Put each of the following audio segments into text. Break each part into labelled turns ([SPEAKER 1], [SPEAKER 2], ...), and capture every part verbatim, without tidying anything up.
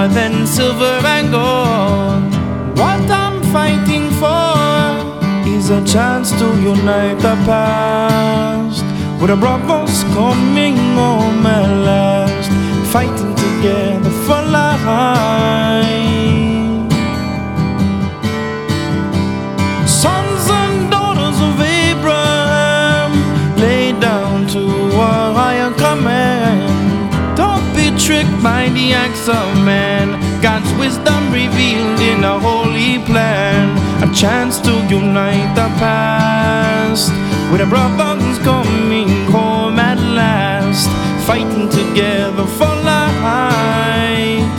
[SPEAKER 1] more than silver and gold. What I'm fighting for is a chance to unite the past, with the brothers coming home at last, fighting together for life. Sons and daughters of Abraham, lay down to a higher command. Don't be tricked by the acts of man. God's wisdom revealed in a holy plan, a chance to unite the past, with the brothers coming home at last, fighting together for light.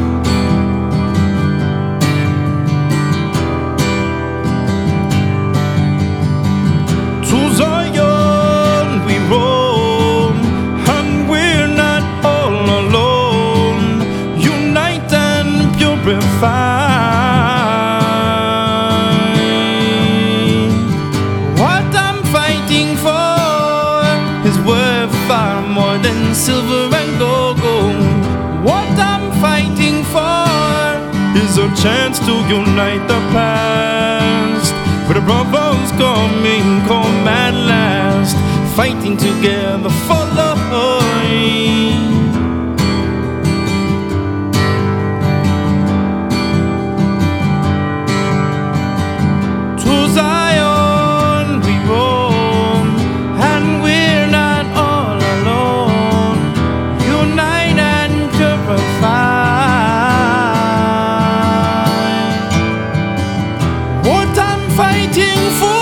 [SPEAKER 1] To Zion we roam, and we're not all alone. Unite and purify. What I'm fighting for is worth far more than silver and gold. What I'm fighting for is a chance to unite the past, with the brothers coming home at last, fighting together for love. To Zion we roam, and we're not all alone. Unite and purify. What I'm fighting for